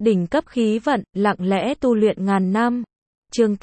Đỉnh cấp khí vận, lặng lẽ tu luyện ngàn năm. Chương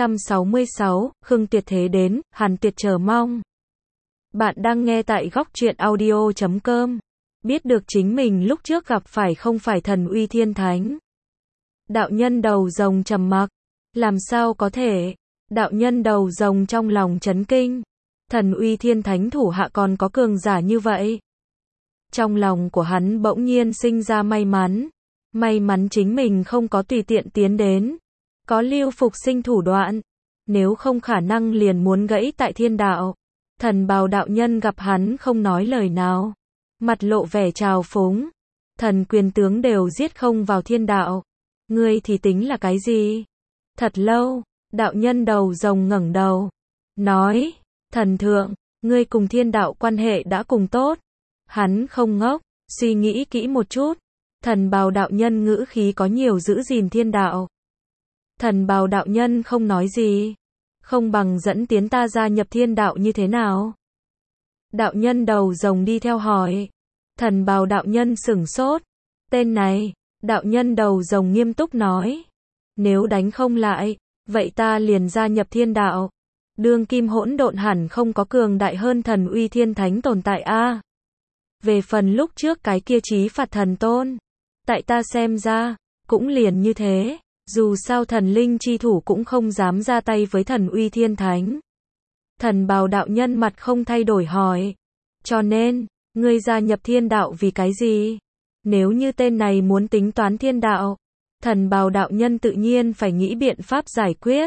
866, Khương Tuyệt Thế đến, Hàn Tuyệt chờ mong. Bạn đang nghe tại góc truyện audio.com. Biết được chính mình lúc trước gặp phải không phải thần uy thiên thánh. Đạo nhân đầu rồng trầm mặc. Làm sao có thể? Đạo nhân đầu rồng trong lòng chấn kinh. Thần uy thiên thánh thủ hạ còn có cường giả như vậy. Trong lòng của hắn bỗng nhiên sinh ra may mắn. May mắn chính mình không có tùy tiện tiến đến. Có lưu phục sinh thủ đoạn. Nếu không khả năng liền muốn gãy tại thiên đạo. Thần bào đạo nhân gặp hắn không nói lời nào. Mặt lộ vẻ trào phúng. Thần quyền tướng đều giết không vào thiên đạo. Ngươi thì tính là cái gì? Thật lâu, đạo nhân đầu rồng ngẩng đầu. Nói, thần thượng, ngươi cùng thiên đạo quan hệ đã cùng tốt. Hắn không ngốc, suy nghĩ kỹ một chút. Thần bào đạo nhân ngữ khí có nhiều giữ gìn thiên đạo. Thần bào đạo nhân không nói gì. Không bằng dẫn tiến ta gia nhập thiên đạo như thế nào? Đạo nhân đầu rồng đi theo hỏi. Thần bào đạo nhân sửng sốt. Tên này, đạo nhân đầu rồng nghiêm túc nói. Nếu đánh không lại, vậy ta liền gia nhập thiên đạo. Đương kim hỗn độn hẳn không có cường đại hơn thần uy thiên thánh tồn tại a. Về phần lúc trước cái kia chí phạt thần tôn. Tại ta xem ra, cũng liền như thế. Dù sao thần linh chi thủ cũng không dám ra tay với thần uy thiên thánh. Thần bào đạo nhân mặt không thay đổi hỏi. Cho nên, ngươi gia nhập thiên đạo vì cái gì? Nếu như tên này muốn tính toán thiên đạo, thần bào đạo nhân tự nhiên phải nghĩ biện pháp giải quyết.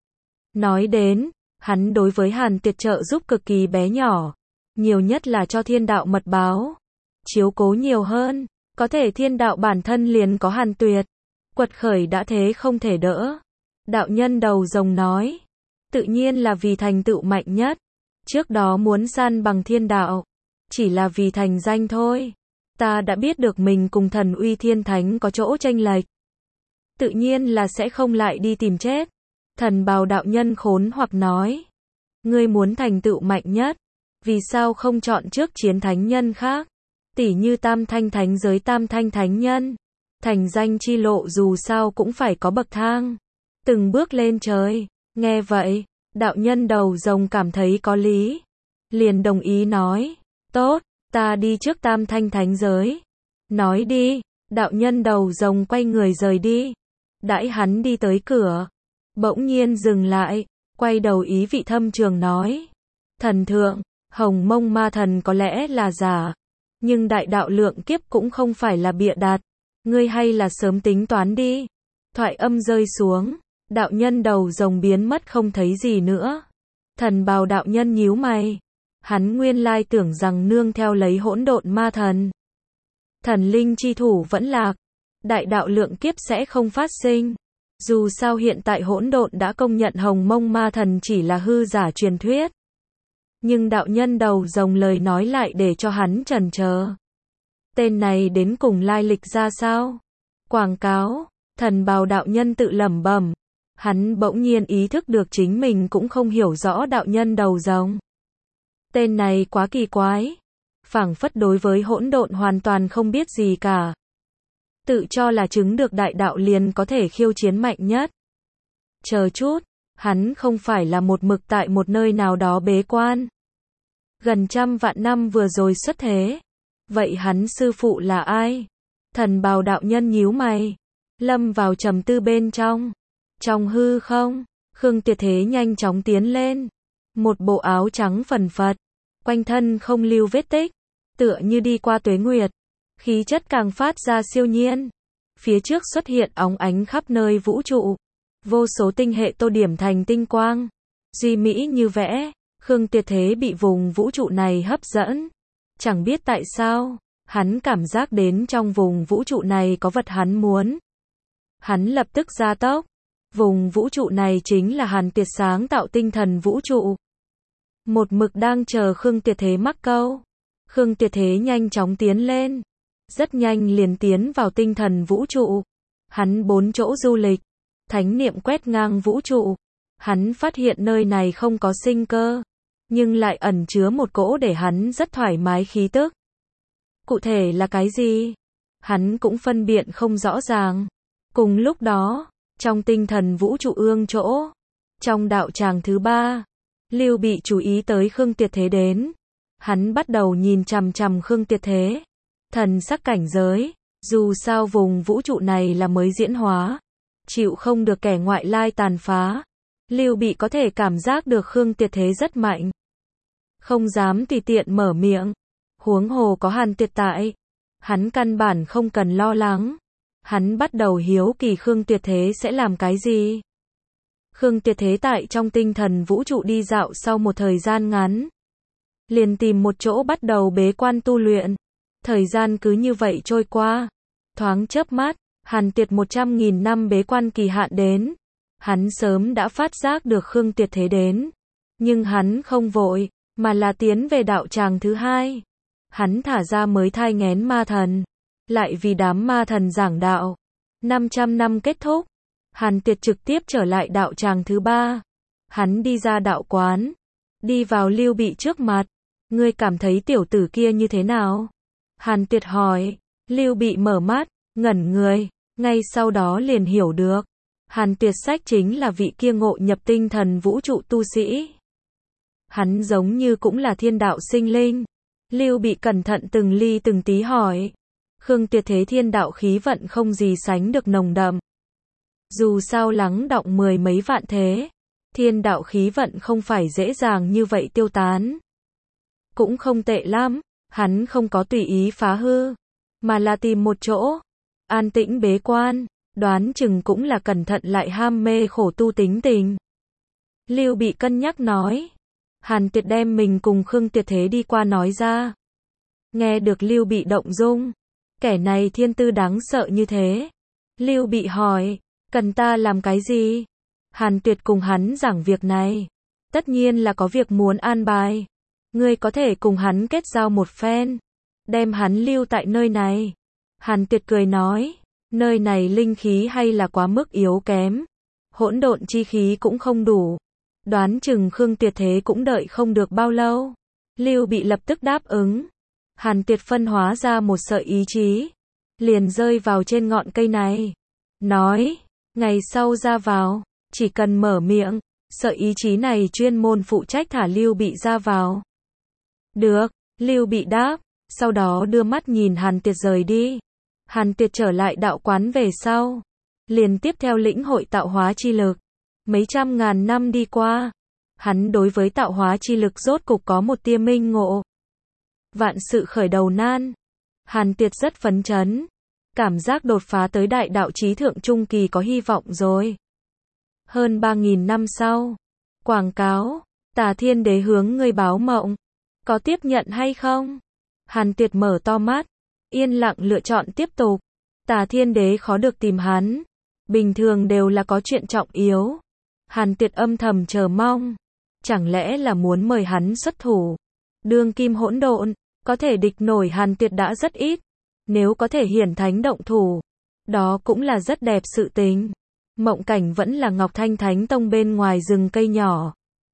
Nói đến, hắn đối với Hàn Tuyệt trợ giúp cực kỳ bé nhỏ. Nhiều nhất là cho thiên đạo mật báo. Chiếu cố nhiều hơn, có thể thiên đạo bản thân liền có Hàn Tuyệt. Quật khởi đã thế không thể đỡ. Đạo nhân đầu rồng nói. Tự nhiên là vì thành tựu mạnh nhất. Trước đó muốn san bằng thiên đạo. Chỉ là vì thành danh thôi. Ta đã biết được mình cùng thần uy thiên thánh có chỗ chênh lệch. Tự nhiên là sẽ không lại đi tìm chết. Thần bào đạo nhân khốn hoặc nói. Ngươi muốn thành tựu mạnh nhất. Vì sao không chọn trước chiến thánh nhân khác? Tỉ như tam thanh thánh giới tam thanh thánh nhân. Thành danh chi lộ dù sao cũng phải có bậc thang. Từng bước lên trời. Nghe vậy, đạo nhân đầu rồng cảm thấy có lý. Liền đồng ý nói. Tốt, ta đi trước tam thanh thánh giới. Nói đi, đạo nhân đầu rồng quay người rời đi. Đãi hắn đi tới cửa. Bỗng nhiên dừng lại, quay đầu ý vị thâm trường nói. Thần thượng, hồng mông ma thần có lẽ là giả. Nhưng đại đạo lượng kiếp cũng không phải là bịa đặt. Ngươi hay là sớm tính toán đi. Thoại âm rơi xuống, đạo nhân đầu rồng biến mất không thấy gì nữa. Thần bào đạo nhân nhíu mày. Hắn nguyên lai tưởng rằng nương theo lấy hỗn độn ma thần. Thần linh chi thủ vẫn lạc. Đại đạo lượng kiếp sẽ không phát sinh. Dù sao hiện tại hỗn độn đã công nhận hồng mông ma thần chỉ là hư giả truyền thuyết. Nhưng đạo nhân đầu rồng lời nói lại để cho hắn chần chờ. Tên này đến cùng lai lịch ra sao? Quảng cáo, thần bào đạo nhân tự lẩm bẩm. Hắn bỗng nhiên ý thức được chính mình cũng không hiểu rõ đạo nhân đầu rồng. Tên này quá kỳ quái. Phảng phất đối với hỗn độn hoàn toàn không biết gì cả. Tự cho là chứng được đại đạo liền có thể khiêu chiến mạnh nhất. Chờ chút, hắn không phải là một mực tại một nơi nào đó bế quan. Gần 100 vạn năm vừa rồi xuất thế. Vậy hắn sư phụ là ai? Thần bào đạo nhân nhíu mày. Lâm vào trầm tư bên trong. Trong hư không, Khương Tuyệt Thế nhanh chóng tiến lên. Một bộ áo trắng phần phật. Quanh thân không lưu vết tích. Tựa như đi qua tuế nguyệt. Khí chất càng phát ra siêu nhiên. Phía trước xuất hiện óng ánh khắp nơi vũ trụ. Vô số tinh hệ tô điểm thành tinh quang. Duy mỹ như vẽ. Khương Tuyệt Thế bị vùng vũ trụ này hấp dẫn. Chẳng biết tại sao, hắn cảm giác đến trong vùng vũ trụ này có vật hắn muốn. Hắn lập tức gia tốc. Vùng vũ trụ này chính là Hàn Tuyệt sáng tạo tinh thần vũ trụ. Một mực đang chờ Khương Tuyệt Thế mắc câu. Khương Tuyệt Thế nhanh chóng tiến lên. Rất nhanh liền tiến vào tinh thần vũ trụ. Hắn 4 chỗ du lịch. Thánh niệm quét ngang vũ trụ. Hắn phát hiện nơi này không có sinh cơ. Nhưng lại ẩn chứa một cỗ để hắn rất thoải mái khí tức. Cụ thể là cái gì? Hắn cũng phân biệt không rõ ràng. Cùng lúc đó, trong tinh thần vũ trụ ương chỗ, trong đạo tràng thứ 3, Lưu Bị chú ý tới Khương Tuyệt Thế đến. Hắn bắt đầu nhìn chằm chằm Khương Tuyệt Thế. Thần sắc cảnh giới, dù sao vùng vũ trụ này là mới diễn hóa, chịu không được kẻ ngoại lai tàn phá. Lưu Bị có thể cảm giác được Khương Tuyệt Thế rất mạnh, không dám tùy tiện mở miệng. Huống hồ có Hàn Tuyệt tại, hắn căn bản không cần lo lắng. Hắn bắt đầu hiếu kỳ Khương Tuyệt Thế sẽ làm cái gì. Khương Tuyệt Thế tại trong tinh thần vũ trụ đi dạo sau một thời gian ngắn, liền tìm một chỗ bắt đầu bế quan tu luyện. Thời gian cứ như vậy trôi qua, thoáng chớp mắt, Hàn Tuyệt 100.000 năm bế quan kỳ hạn đến. Hắn sớm đã phát giác được Khương Tuyệt Thế đến, nhưng hắn không vội, mà là tiến về đạo tràng thứ 2. Hắn thả ra mới thai nghén ma thần, lại vì đám ma thần giảng đạo. 500 năm kết thúc, Hàn Tuyệt trực tiếp trở lại đạo tràng thứ 3. Hắn đi ra đạo quán, đi vào Lưu Bị trước mặt. Ngươi cảm thấy tiểu tử kia như thế nào? Hàn Tuyệt hỏi. Lưu Bị mở mắt, ngẩn người, ngay sau đó liền hiểu được. Hàn Tuyệt sách chính là vị kia ngộ nhập tinh thần vũ trụ tu sĩ. Hắn giống như cũng là thiên đạo sinh linh. Lưu Bị cẩn thận từng ly từng tí hỏi. Khương Tuyệt Thế thiên đạo khí vận không gì sánh được nồng đậm. Dù sao lắng đọng 10 mấy vạn thế, thiên đạo khí vận không phải dễ dàng như vậy tiêu tán. Cũng không tệ lắm, hắn không có tùy ý phá hư, mà là tìm một chỗ, an tĩnh bế quan, đoán chừng cũng là cẩn thận lại ham mê khổ tu tính tình. Lưu Bị cân nhắc nói. Hàn Tuyệt đem mình cùng Khương Tuyệt Thế đi qua nói ra. Nghe được Lưu Bị động dung, kẻ này thiên tư đáng sợ như thế. Lưu Bị hỏi, cần ta làm cái gì? Hàn Tuyệt cùng hắn giảng việc này. Tất nhiên là có việc muốn an bài. Ngươi có thể cùng hắn kết giao một phen, đem hắn lưu tại nơi này. Hàn Tuyệt cười nói, nơi này linh khí hay là quá mức yếu kém, hỗn độn chi khí cũng không đủ. Đoán chừng Khương Tuyệt Thế cũng đợi không được bao lâu. Lưu Bị lập tức đáp ứng. Hàn Tuyệt phân hóa ra một sợi ý chí, liền rơi vào trên ngọn cây này. Nói, ngày sau ra vào, chỉ cần mở miệng, sợi ý chí này chuyên môn phụ trách thả Lưu Bị ra vào. Được, Lưu Bị đáp, sau đó đưa mắt nhìn Hàn Tuyệt rời đi. Hàn Tuyệt trở lại đạo quán về sau, liền tiếp theo lĩnh hội tạo hóa chi lực. Mấy trăm ngàn năm đi qua, hắn đối với tạo hóa chi lực rốt cục có một tia minh ngộ. Vạn sự khởi đầu nan, Hàn Tuyệt rất phấn chấn, cảm giác đột phá tới đại đạo chí thượng trung kỳ có hy vọng rồi. Hơn 3.000 năm sau, quảng cáo, Tà Thiên Đế hướng ngươi báo mộng, có tiếp nhận hay không? Hàn Tuyệt mở to mắt, yên lặng lựa chọn tiếp tục. Tà Thiên Đế khó được tìm hắn, bình thường đều là có chuyện trọng yếu. Hàn Tuyệt âm thầm chờ mong, chẳng lẽ là muốn mời hắn xuất thủ? Đương kim hỗn độn, có thể địch nổi Hàn Tuyệt đã rất ít, nếu có thể hiển thánh động thủ, đó cũng là rất đẹp sự tình. Mộng cảnh vẫn là Ngọc Thanh Thánh Tông bên ngoài rừng cây nhỏ.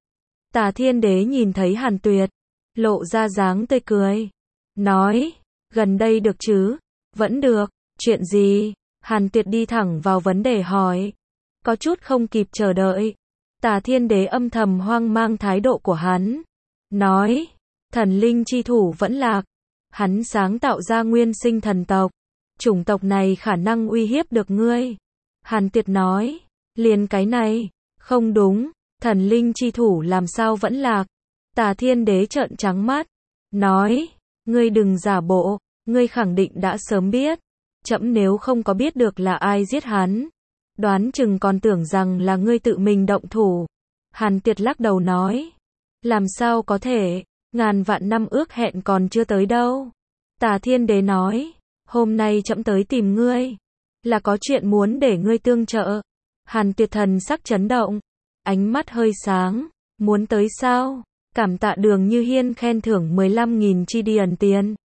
Tà Thiên Đế nhìn thấy Hàn Tuyệt, lộ ra dáng tươi cười, nói, gần đây được chứ? Vẫn được, chuyện gì? Hàn Tuyệt đi thẳng vào vấn đề hỏi, có chút không kịp chờ đợi. Tà Thiên Đế âm thầm hoang mang thái độ của hắn, nói, thần linh chi thủ vẫn lạc, hắn sáng tạo ra nguyên sinh thần tộc, chủng tộc này khả năng uy hiếp được ngươi. Hàn Tuyệt nói, liền cái này, không đúng, thần linh chi thủ làm sao vẫn lạc? Tà Thiên Đế trợn trắng mắt, nói, ngươi đừng giả bộ, ngươi khẳng định đã sớm biết. Trẫm nếu không có biết được là ai giết hắn, đoán chừng còn tưởng rằng là ngươi tự mình động thủ. Hàn Tuyệt lắc đầu nói, làm sao có thể, ngàn vạn năm ước hẹn còn chưa tới đâu. Tà Thiên Đế nói, hôm nay trẫm tới tìm ngươi, là có chuyện muốn để ngươi tương trợ. Hàn Tuyệt thần sắc chấn động, ánh mắt hơi sáng, muốn tới sao? Cảm tạ Đường Như Hiên khen thưởng 15.000 chi điền tiền.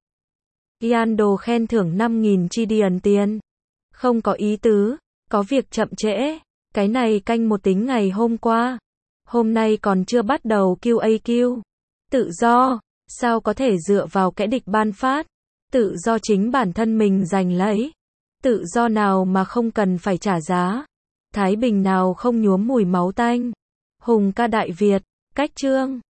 Yan Đồ khen thưởng 5.000 chi điền tiền. Không có ý tứ, có việc chậm trễ, cái này canh một tính ngày hôm qua. Hôm nay còn chưa bắt đầu QAQ. Tự do, sao có thể dựa vào kẻ địch ban phát? Tự do chính bản thân mình giành lấy. Tự do nào mà không cần phải trả giá? Thái bình nào không nhuốm mùi máu tanh? Hùng ca Đại Việt, cách chương